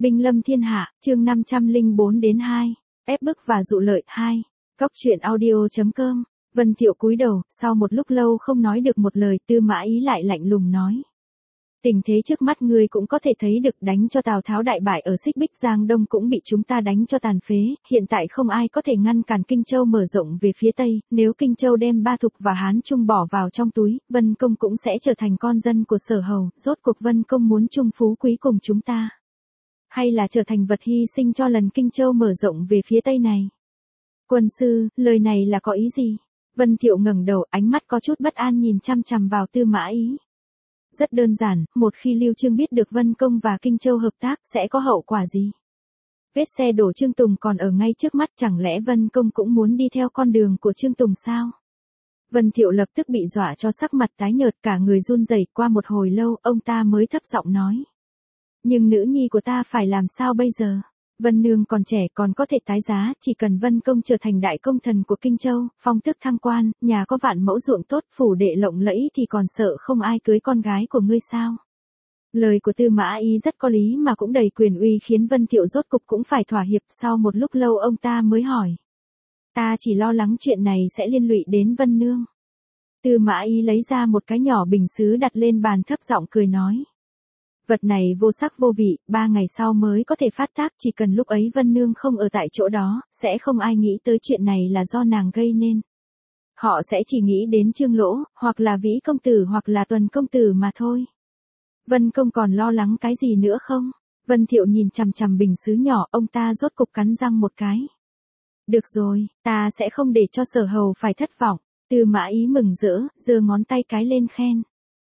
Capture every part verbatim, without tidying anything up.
Binh lâm thiên hạ, chương năm trăm lẻ bốn đến hai. Ép bức và dụ lợi hai. Cóc truyện audio chấm com. Vân Thiệu cúi đầu, sau một lúc lâu không nói được một lời, Tư Mã Ý lại lạnh lùng nói. Tình thế trước mắt ngươi cũng có thể thấy được, đánh cho Tào Tháo đại bại ở Xích Bích Giang Đông cũng bị chúng ta đánh cho tàn phế, hiện tại không ai có thể ngăn cản Kinh Châu mở rộng về phía Tây, nếu Kinh Châu đem Ba Thục và Hán Trung bỏ vào trong túi, Vân Công cũng sẽ trở thành con dân của Sở Hầu, rốt cuộc Vân Công muốn chung phú quý cùng chúng ta. Hay là trở thành vật hy sinh cho lần Kinh Châu mở rộng về phía Tây này? Quân sư, lời này là có ý gì? Vân Thiệu ngẩng đầu, ánh mắt có chút bất an nhìn chăm chằm vào Tư Mã Ý. Rất đơn giản, một khi Lưu Chương biết được Vân Công và Kinh Châu hợp tác, sẽ có hậu quả gì? Vết xe đổ Trương Tùng còn ở ngay trước mắt, chẳng lẽ Vân Công cũng muốn đi theo con đường của Trương Tùng sao? Vân Thiệu lập tức bị dọa cho sắc mặt tái nhợt, cả người run rẩy. Qua một hồi lâu, ông ta mới thấp giọng nói. Nhưng nữ nhi của ta phải làm sao bây giờ? Vân Nương còn trẻ, còn có thể tái giá, chỉ cần Vân Công trở thành đại công thần của Kinh Châu, phong tước thăng quan, nhà có vạn mẫu ruộng tốt, phủ đệ lộng lẫy thì còn sợ không ai cưới con gái của ngươi sao? Lời của Tư Mã Ý rất có lý mà cũng đầy quyền uy, khiến Vân Thiệu rốt cục cũng phải thỏa hiệp. Sau một lúc lâu ông ta mới hỏi. Ta chỉ lo lắng chuyện này sẽ liên lụy đến Vân Nương. Tư Mã Ý lấy ra một cái nhỏ bình sứ đặt lên bàn, thấp giọng cười nói. Vật này vô sắc vô vị, ba ngày sau mới có thể phát tác, chỉ cần lúc ấy Vân Nương không ở tại chỗ đó, sẽ không ai nghĩ tới chuyện này là do nàng gây nên. Họ sẽ chỉ nghĩ đến Trương Lỗ, hoặc là Vĩ công tử hoặc là Tuần công tử mà thôi. Vân Công còn lo lắng cái gì nữa không? Vân Thiệu nhìn chằm chằm bình sứ nhỏ, ông ta rốt cục cắn răng một cái. Được rồi, ta sẽ không để cho Sở Hầu phải thất vọng. Tư Mã Ý mừng rỡ, giơ ngón tay cái lên khen.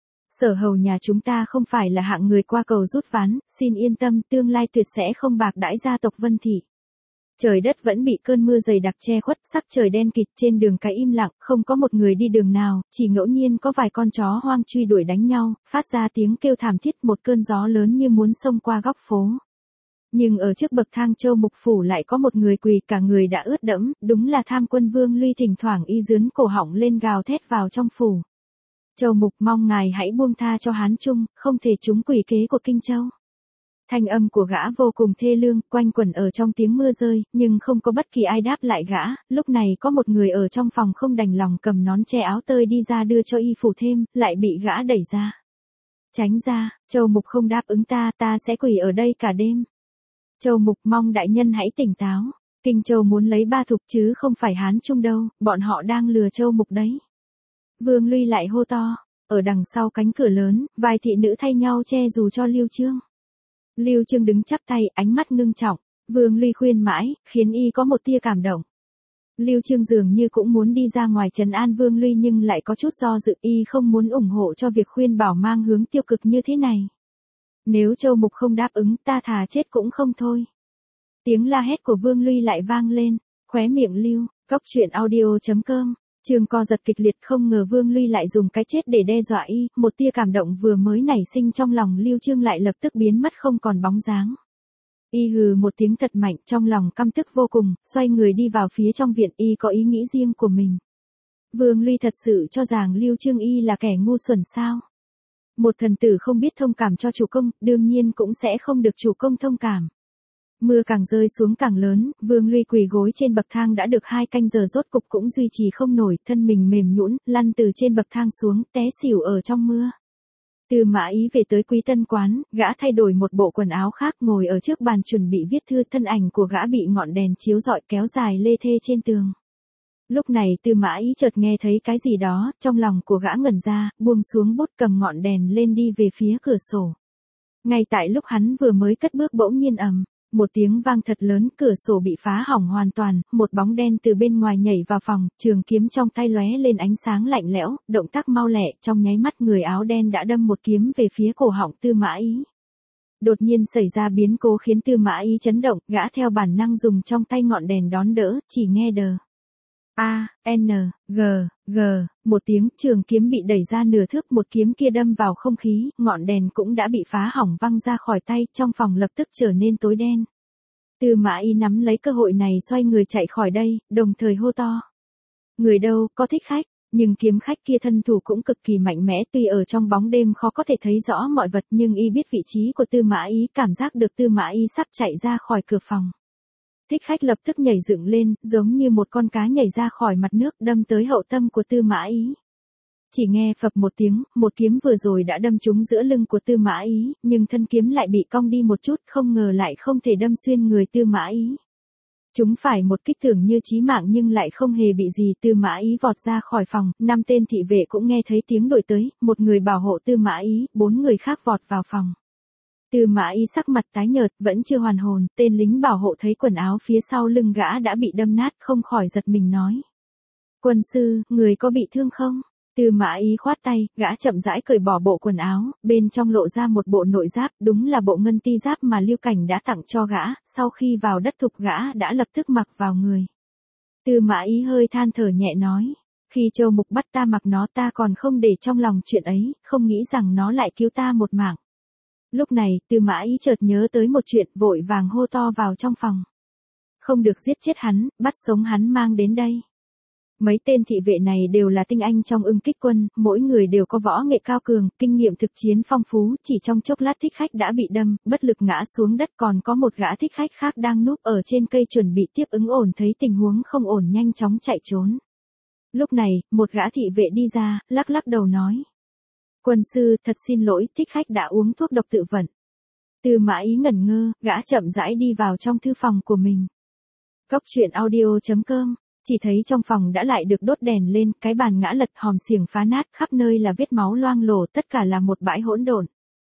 Sở Hầu nhà chúng ta không phải là hạng người qua cầu rút ván, xin yên tâm, tương lai tuyệt sẽ không bạc đãi gia tộc Vân Thị. Trời đất vẫn bị cơn mưa dày đặc che khuất, sắc trời đen kịt, trên đường cái im lặng, không có một người đi đường nào, chỉ ngẫu nhiên có vài con chó hoang truy đuổi đánh nhau, phát ra tiếng kêu thảm thiết, một cơn gió lớn như muốn xông qua góc phố. Nhưng ở trước bậc thang Châu Mục phủ lại có một người quỳ, cả người đã ướt đẫm, đúng là Tham Quân Vương Luy, thỉnh thoảng y dướn cổ họng lên gào thét vào trong phủ. Châu Mục mong ngài hãy buông tha cho Hán Trung, không thể trúng quỷ kế của Kinh Châu. Thanh âm của gã vô cùng thê lương, quanh quẩn ở trong tiếng mưa rơi, nhưng không có bất kỳ ai đáp lại gã. Lúc này có một người ở trong phòng không đành lòng cầm nón che áo tơi đi ra đưa cho y phủ thêm, lại bị gã đẩy ra. Tránh ra, Châu Mục không đáp ứng ta, ta sẽ quỳ ở đây cả đêm. Châu Mục mong đại nhân hãy tỉnh táo. Kinh Châu muốn lấy Ba Thục chứ không phải Hán Trung đâu, bọn họ đang lừa Châu Mục đấy. Vương Luy lại hô to, ở đằng sau cánh cửa lớn, vài thị nữ thay nhau che dù cho Lưu Chương. Lưu Chương đứng chắp tay, ánh mắt ngưng trọng, Vương Luy khuyên mãi, khiến y có một tia cảm động. Lưu Chương dường như cũng muốn đi ra ngoài trấn an Vương Luy nhưng lại có chút do dự, y không muốn ủng hộ cho việc khuyên bảo mang hướng tiêu cực như thế này. Nếu Châu Mục không đáp ứng, ta thà chết cũng không thôi. Tiếng la hét của Vương Luy lại vang lên, khóe miệng Lưu, cóc truyện audio chấm com. Trương co giật kịch liệt, không ngờ Vương Luy lại dùng cái chết để đe dọa y, một tia cảm động vừa mới nảy sinh trong lòng Lưu Chương lại lập tức biến mất không còn bóng dáng. Y hừ một tiếng thật mạnh, trong lòng căm tức vô cùng, xoay người đi vào phía trong viện, y có ý nghĩ riêng của mình. Vương Luy thật sự cho rằng Lưu Chương y là kẻ ngu xuẩn sao? Một thần tử không biết thông cảm cho chủ công, đương nhiên cũng sẽ không được chủ công thông cảm. Mưa càng rơi xuống càng lớn, Vương Luy quỳ gối trên bậc thang đã được hai canh giờ rốt cục cũng duy trì không nổi, thân mình mềm nhũn, lăn từ trên bậc thang xuống, té xỉu ở trong mưa. Tư Mã Ý về tới Quý Tân quán, gã thay đổi một bộ quần áo khác, ngồi ở trước bàn chuẩn bị viết thư, thân ảnh của gã bị ngọn đèn chiếu rọi kéo dài lê thê trên tường. Lúc này Tư Mã Ý chợt nghe thấy cái gì đó, trong lòng của gã ngẩn ra, buông xuống bút, cầm ngọn đèn lên đi về phía cửa sổ. Ngay tại lúc hắn vừa mới cất bước bỗng nhiên ầm. Một tiếng vang thật lớn, cửa sổ bị phá hỏng hoàn toàn, một bóng đen từ bên ngoài nhảy vào phòng, trường kiếm trong tay lóe lên ánh sáng lạnh lẽo, động tác mau lẹ, trong nháy mắt người áo đen đã đâm một kiếm về phía cổ họng Tư Mã Ý. Đột nhiên xảy ra biến cố khiến Tư Mã Ý chấn động, gã theo bản năng dùng trong tay ngọn đèn đón đỡ, chỉ nghe đờ. A, N, G, G, một tiếng, trường kiếm bị đẩy ra nửa thước, một kiếm kia đâm vào không khí, ngọn đèn cũng đã bị phá hỏng văng ra khỏi tay, trong phòng lập tức trở nên tối đen. Tư Mã Ý nắm lấy cơ hội này xoay người chạy khỏi đây, đồng thời hô to. Người đâu, có thích khách? Nhưng kiếm khách kia thân thủ cũng cực kỳ mạnh mẽ, tuy ở trong bóng đêm khó có thể thấy rõ mọi vật nhưng y biết vị trí của Tư Mã Ý, cảm giác được Tư Mã Ý sắp chạy ra khỏi cửa phòng. Thích Khách lập tức nhảy dựng lên, giống như một con cá nhảy ra khỏi mặt nước, đâm tới hậu tâm của Tư Mã Ý. Chỉ nghe phập một tiếng, một kiếm vừa rồi đã đâm trúng giữa lưng của Tư Mã Ý, nhưng thân kiếm lại bị cong đi một chút, không ngờ lại không thể đâm xuyên người Tư Mã Ý. Chúng phải một kích tưởng như chí mạng nhưng lại không hề bị gì. Tư Mã Ý vọt ra khỏi phòng, năm tên thị vệ cũng nghe thấy tiếng đuổi tới, một người bảo hộ Tư Mã Ý, bốn người khác vọt vào phòng. Tư Mã Ý sắc mặt tái nhợt, vẫn chưa hoàn hồn, tên lính bảo hộ thấy quần áo phía sau lưng gã đã bị đâm nát, không khỏi giật mình nói. Quân sư, người có bị thương không? Tư Mã Ý khoát tay, gã chậm rãi cởi bỏ bộ quần áo, bên trong lộ ra một bộ nội giáp, đúng là bộ ngân ti giáp mà Lưu Cảnh đã tặng cho gã, sau khi vào đất thục gã đã lập tức mặc vào người. Tư Mã Ý hơi than thở nhẹ nói, khi Châu Mục bắt ta mặc nó ta còn không để trong lòng chuyện ấy, không nghĩ rằng nó lại cứu ta một mạng. Lúc này, Tư Mã Ý chợt nhớ tới một chuyện, vội vàng hô to vào trong phòng. Không được giết chết hắn, bắt sống hắn mang đến đây. Mấy tên thị vệ này đều là tinh anh trong Ưng Kích quân, mỗi người đều có võ nghệ cao cường, kinh nghiệm thực chiến phong phú, chỉ trong chốc lát Thích Khách đã bị đâm, bất lực ngã xuống đất, còn có một gã thích khách khác đang núp ở trên cây chuẩn bị tiếp ứng, ổn thấy tình huống không ổn nhanh chóng chạy trốn. Lúc này, một gã thị vệ đi ra, lắc lắc đầu nói. Quân sư, thật xin lỗi, Thích Khách đã uống thuốc độc tự vận. Tư Mã Ý ngẩn ngơ, gã chậm rãi đi vào trong thư phòng của mình. Cốc truyện audio chấm com. Chỉ thấy trong phòng đã lại được đốt đèn lên, cái bàn ngã lật, hòm xiềng phá nát, khắp nơi là vết máu loang lổ, tất cả là một bãi hỗn độn.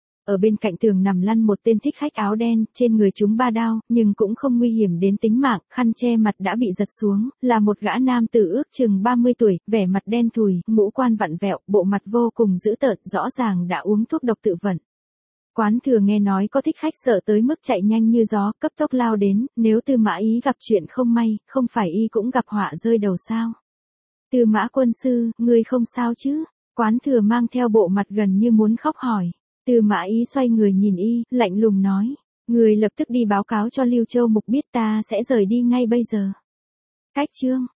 Ở bên cạnh tường nằm lăn một tên thích khách áo đen, trên người chúng ba đao, nhưng cũng không nguy hiểm đến tính mạng, khăn che mặt đã bị giật xuống, là một gã nam tử ước chừng ba mươi tuổi, vẻ mặt đen thùi, ngũ quan vặn vẹo, bộ mặt vô cùng dữ tợn, rõ ràng đã uống thuốc độc tự vận. Quán thừa nghe nói có thích khách sợ tới mức chạy nhanh như gió, cấp tốc lao đến, nếu Tư Mã Ý gặp chuyện không may, không phải y cũng gặp họa rơi đầu sao? Tư Mã quân sư, ngươi không sao chứ? Quán thừa mang theo bộ mặt gần như muốn khóc hỏi. Tư Mã Ý xoay người nhìn y, lạnh lùng nói, ngươi lập tức đi báo cáo cho Lưu Châu Mục biết, ta sẽ rời đi ngay bây giờ. Cách chương